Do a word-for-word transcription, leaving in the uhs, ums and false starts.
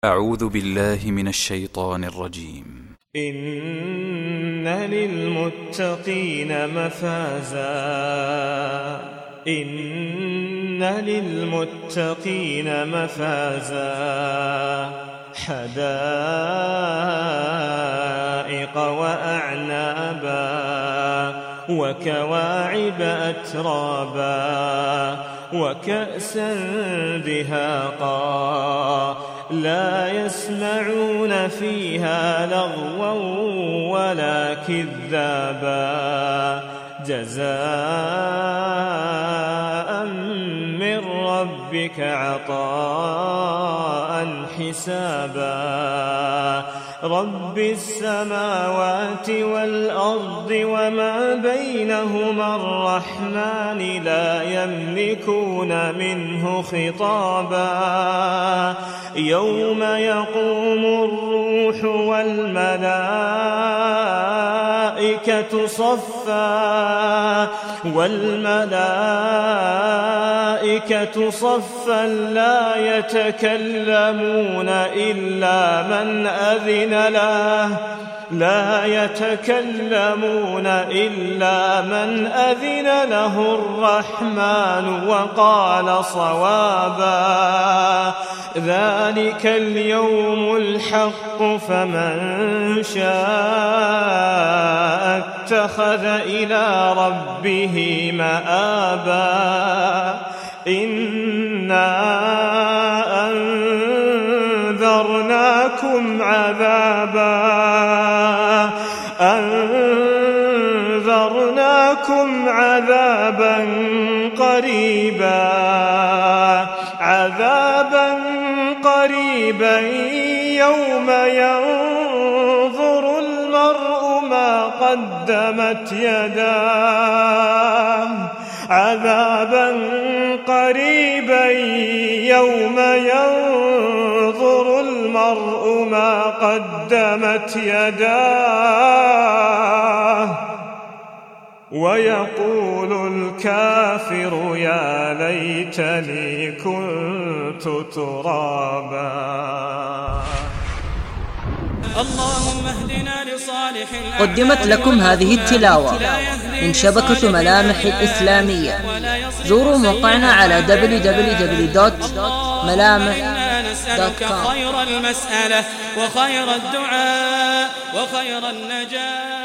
أعوذ بالله من الشيطان الرجيم. إن للمتقين مفازا إن للمتقين مفازا حدائق وأعنابا وكواعب أترابا وكأسا دهاقا لا يسمعون فيها لغوا ولا كذابا جزاء من ربك عطاء حسابا رب السماوات والأرض وما بينهما الرحمن لا يملكون منه خطابا يوم يقوم الروح والملائكة صفا والملائكة صفا لا يتكلمون إلا من أذن له لا يتكلمون إلا من أذن له الرحمن وقال صوابا ذلك اليوم الحق فمن شاء اتخذ إلى ربه مآبا إنا أنذرناكم عذابا أنذرناكم عذابا قريبا عذابا قريبا يوم ينظر المرء ما قدمت يداه عذابا قريبا يوم ينظر المرء ما قدمت يداه ويقول الكافر يا ليتني كنت ترابا. اللهم اهدنا لصالح الأعمال. قدمت لكم هذه التلاوة من شبكة ملامح الإسلامية. زوروا موقعنا على دبليو دبليو دبليو دوت ملامح دوت كوم. خير المسألة وخير الدعاء وخير النجاة.